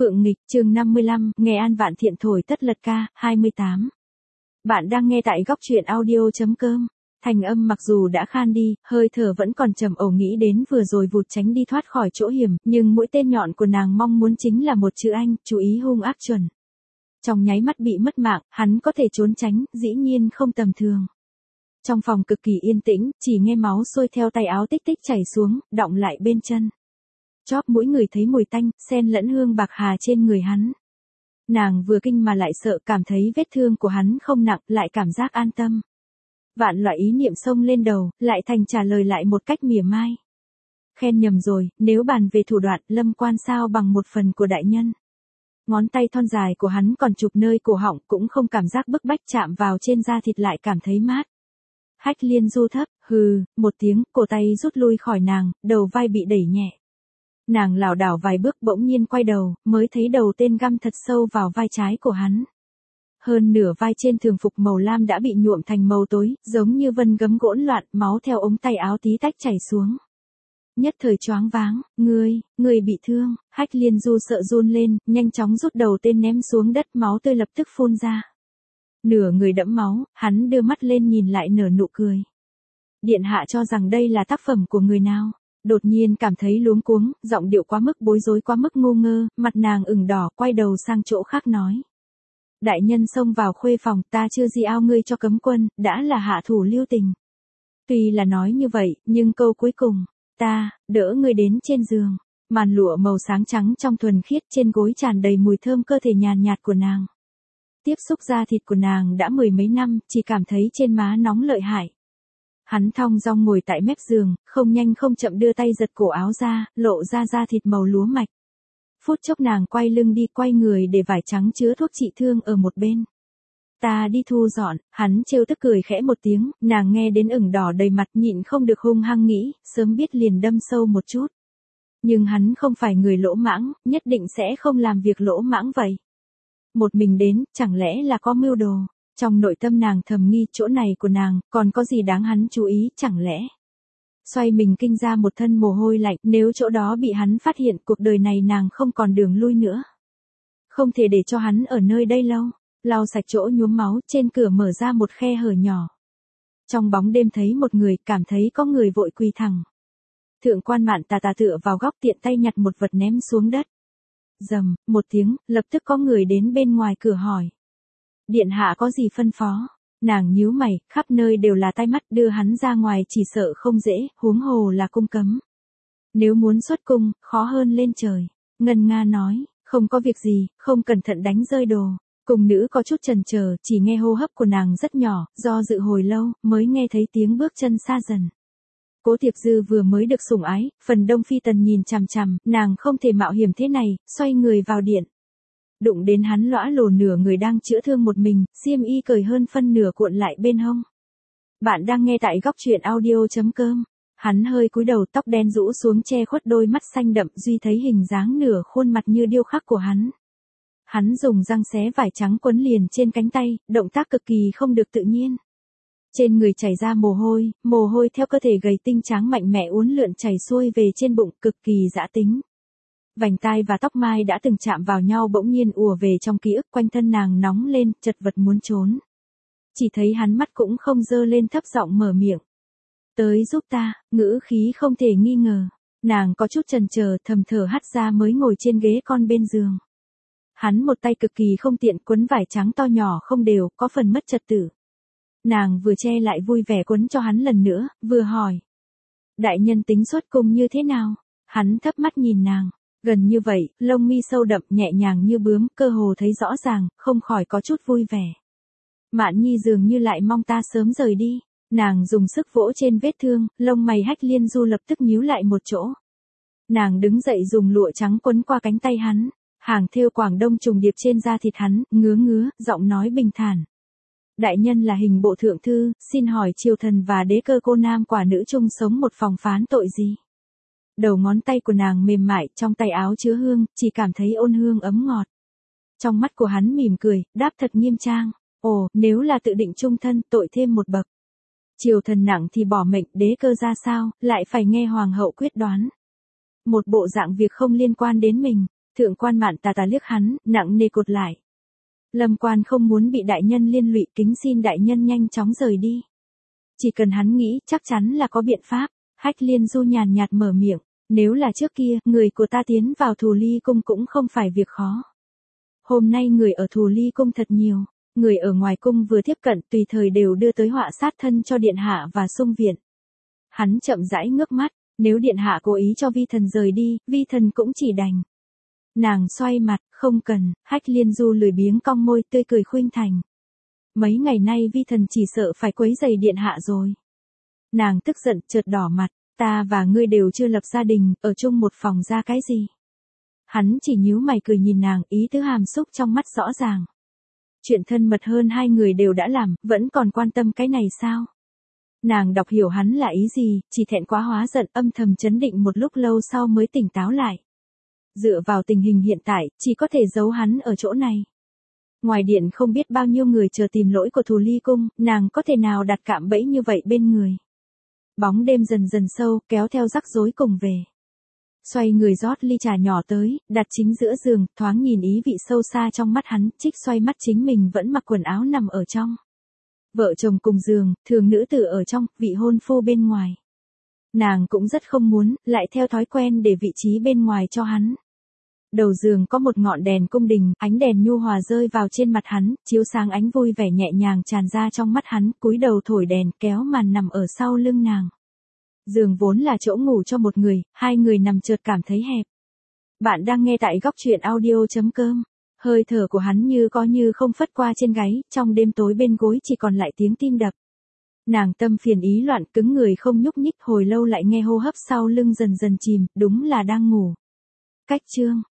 Phượng Nghịch, chương 55, Nghe An Vạn Thiện thổi tất lật ca, 28. Bạn đang nghe tại góc truyện audio.com. Thành âm mặc dù đã khan đi, hơi thở vẫn còn trầm ổn, nghĩ đến vừa rồi vụt tránh đi thoát khỏi chỗ hiểm, nhưng mũi tên nhọn của nàng mong muốn chính là một chữ anh, chú ý hung ác chuẩn. Trong nháy mắt bị mất mạng, hắn có thể trốn tránh, dĩ nhiên không tầm thường. Trong phòng cực kỳ yên tĩnh, chỉ nghe máu sôi theo tay áo tích tích chảy xuống, đọng lại bên chân. Chóp mũi người thấy mùi tanh, xen lẫn hương bạc hà trên người hắn. Nàng vừa kinh mà lại sợ, cảm thấy vết thương của hắn không nặng, lại cảm giác an tâm. Vạn loại ý niệm xông lên đầu, lại thành trả lời lại một cách mỉa mai. Khen nhầm rồi, nếu bàn về thủ đoạn, Lâm Quan sao bằng một phần của đại nhân. Ngón tay thon dài của hắn còn chụp nơi cổ họng, cũng không cảm giác bức bách, chạm vào trên da thịt lại cảm thấy mát. Hách Liên Du thấp, hừ, một tiếng, cổ tay rút lui khỏi nàng, đầu vai bị đẩy nhẹ. Nàng lảo đảo vài bước, bỗng nhiên quay đầu, mới thấy đầu tên găm thật sâu vào vai trái của hắn. Hơn nửa vai trên thường phục màu lam đã bị nhuộm thành màu tối, giống như vân gấm hỗn loạn, máu theo ống tay áo tí tách chảy xuống. Nhất thời choáng váng, ngươi bị thương. Hách Liên Du sợ run lên, nhanh chóng rút đầu tên ném xuống đất, máu tươi lập tức phun ra. Nửa người đẫm máu, hắn đưa mắt lên nhìn lại nở nụ cười. Điện hạ cho rằng đây là tác phẩm của người nào? Đột nhiên cảm thấy luống cuống, giọng điệu quá mức bối rối, quá mức ngu ngơ, mặt nàng ửng đỏ, quay đầu sang chỗ khác nói. Đại nhân xông vào khuê phòng, ta chưa di ao ngươi cho cấm quân, đã là hạ thủ lưu tình. Tuy là nói như vậy, nhưng câu cuối cùng, ta, đỡ ngươi đến trên giường. Màn lụa màu sáng trắng trong thuần khiết, trên gối tràn đầy mùi thơm cơ thể nhàn nhạt của nàng. Tiếp xúc da thịt của nàng đã mười mấy năm, chỉ cảm thấy trên má nóng lợi hại. Hắn thong dong ngồi tại mép giường, không nhanh không chậm đưa tay giật cổ áo ra, lộ ra da thịt màu lúa mạch. Phút chốc nàng quay lưng đi, quay người để vải trắng chứa thuốc trị thương ở một bên. Ta đi thu dọn. Hắn trêu tức cười khẽ một tiếng, nàng nghe đến ửng đỏ đầy mặt, nhịn không được hung hăng nghĩ, sớm biết liền đâm sâu một chút. Nhưng hắn không phải người lỗ mãng, nhất định sẽ không làm việc lỗ mãng vậy. Một mình đến, chẳng lẽ là có mưu đồ? Trong nội tâm nàng thầm nghi, chỗ này của nàng, còn có gì đáng hắn chú ý, chẳng lẽ? Xoay mình kinh ra một thân mồ hôi lạnh, nếu chỗ đó bị hắn phát hiện, cuộc đời này nàng không còn đường lui nữa. Không thể để cho hắn ở nơi đây lâu. Lau sạch chỗ nhuốm máu, trên cửa mở ra một khe hở nhỏ. Trong bóng đêm thấy một người, cảm thấy có người vội quỳ thẳng. Thượng quan Mạn tà tựa vào góc, tiện tay nhặt một vật ném xuống đất. Rầm, một tiếng, lập tức có người đến bên ngoài cửa hỏi. Điện hạ có gì phân phó? Nàng nhíu mày, khắp nơi đều là tai mắt, đưa hắn ra ngoài chỉ sợ không dễ, huống hồ là cung cấm. Nếu muốn xuất cung, khó hơn lên trời. Ngân nga nói, không có việc gì, không cẩn thận đánh rơi đồ. Cung nữ có chút chần chờ, chỉ nghe hô hấp của nàng rất nhỏ, do dự hồi lâu, mới nghe thấy tiếng bước chân xa dần. Cố Tiệp Dư vừa mới được sủng ái, phần đông phi tần nhìn chằm chằm, nàng không thể mạo hiểm thế này, xoay người vào điện. Đụng đến hắn lõa lồ nửa người đang chữa thương một mình, xiêm y cởi hơn phân nửa cuộn lại bên hông. Bạn đang nghe tại góc truyện audio.com. Hắn hơi cúi đầu, tóc đen rũ xuống che khuất đôi mắt xanh đậm, duy thấy hình dáng nửa khuôn mặt như điêu khắc của hắn. Hắn dùng răng xé vải trắng quấn liền trên cánh tay, động tác cực kỳ không được tự nhiên. Trên người chảy ra mồ hôi theo cơ thể gầy tinh tráng mạnh mẽ uốn lượn chảy xuôi về trên bụng, cực kỳ dã tính. Vành tai và tóc mai đã từng chạm vào nhau bỗng nhiên ùa về trong ký ức, quanh thân nàng nóng lên, chật vật muốn trốn. Chỉ thấy hắn mắt cũng không dơ lên, thấp giọng mở miệng. Tới giúp ta, ngữ khí không thể nghi ngờ. Nàng có chút chần chờ, thầm thở hắt ra mới ngồi trên ghế con bên giường. Hắn một tay cực kỳ không tiện quấn vải trắng to nhỏ không đều, có phần mất trật tự. Nàng vừa che lại vui vẻ quấn cho hắn lần nữa, vừa hỏi. Đại nhân tính xuất cung như thế nào? Hắn thấp mắt nhìn nàng. Gần như vậy, lông mi sâu đậm nhẹ nhàng như bướm, cơ hồ thấy rõ ràng, không khỏi có chút vui vẻ. Mạn Nhi dường như lại mong ta sớm rời đi. Nàng dùng sức vỗ trên vết thương, lông mày Hách Liên Du lập tức nhíu lại một chỗ. Nàng đứng dậy dùng lụa trắng quấn qua cánh tay hắn. Hàng thêu Quảng Đông trùng điệp trên da thịt hắn, ngứa, giọng nói bình thản. Đại nhân là hình bộ thượng thư, xin hỏi triều thần và đế cơ cô nam quả nữ chung sống một phòng phán tội gì? Đầu ngón tay của nàng mềm mại, trong tay áo chứa hương, chỉ cảm thấy ôn hương ấm ngọt. Trong mắt của hắn mỉm cười, đáp thật nghiêm trang. Ồ, nếu là tự định chung thân, tội thêm một bậc. Triều thần nặng thì bỏ mệnh, đế cơ ra sao, lại phải nghe hoàng hậu quyết đoán. Một bộ dạng việc không liên quan đến mình. Thượng quan Mạn tà tà liếc hắn, nặng nề cột lại. Lâm quan không muốn bị đại nhân liên lụy, kính xin đại nhân nhanh chóng rời đi. Chỉ cần hắn nghĩ, chắc chắn là có biện pháp. Hách Liên Du nhàn nhạt mở miệng, nếu là trước kia, người của ta tiến vào Thù Ly Cung cũng không phải việc khó. Hôm nay người ở Thù Ly Cung thật nhiều, người ở ngoài cung vừa tiếp cận tùy thời đều đưa tới họa sát thân cho điện hạ và xung viện. Hắn chậm rãi ngước mắt, nếu điện hạ cố ý cho vi thần rời đi, vi thần cũng chỉ đành. Nàng xoay mặt, không cần. Hách Liên Du lười biếng cong môi, tươi cười khuynh thành. Mấy ngày nay vi thần chỉ sợ phải quấy rầy điện hạ rồi. Nàng tức giận, chợt đỏ mặt, ta và ngươi đều chưa lập gia đình, ở chung một phòng ra cái gì. Hắn chỉ nhíu mày cười nhìn nàng, ý tứ hàm xúc trong mắt rõ ràng. Chuyện thân mật hơn hai người đều đã làm, vẫn còn quan tâm cái này sao? Nàng đọc hiểu hắn là ý gì, chỉ thẹn quá hóa giận, âm thầm chấn định một lúc lâu sau mới tỉnh táo lại. Dựa vào tình hình hiện tại, chỉ có thể giấu hắn ở chỗ này. Ngoài điện không biết bao nhiêu người chờ tìm lỗi của Thù Ly Cung, nàng có thể nào đặt cạm bẫy như vậy bên người. Bóng đêm dần dần sâu, kéo theo rắc rối cùng về. Xoay người rót ly trà nhỏ tới, đặt chính giữa giường, thoáng nhìn ý vị sâu xa trong mắt hắn, Trích xoay mắt chính mình vẫn mặc quần áo nằm ở trong. Vợ chồng cùng giường, thường nữ tử ở trong, vị hôn phu bên ngoài. Nàng cũng rất không muốn, lại theo thói quen để vị trí bên ngoài cho hắn. Đầu giường có một ngọn đèn cung đình, ánh đèn nhu hòa rơi vào trên mặt hắn, chiếu sáng ánh vui vẻ nhẹ nhàng tràn ra trong mắt hắn, cúi đầu thổi đèn, kéo màn nằm ở sau lưng nàng. Giường vốn là chỗ ngủ cho một người, hai người nằm chợt cảm thấy hẹp. Bạn đang nghe tại góc truyện audio.com. Hơi thở của hắn như có như không phất qua trên gáy, trong đêm tối bên gối chỉ còn lại tiếng tim đập. Nàng tâm phiền ý loạn, cứng người không nhúc nhích, hồi lâu lại nghe hô hấp sau lưng dần dần chìm, đúng là đang ngủ. Cách chương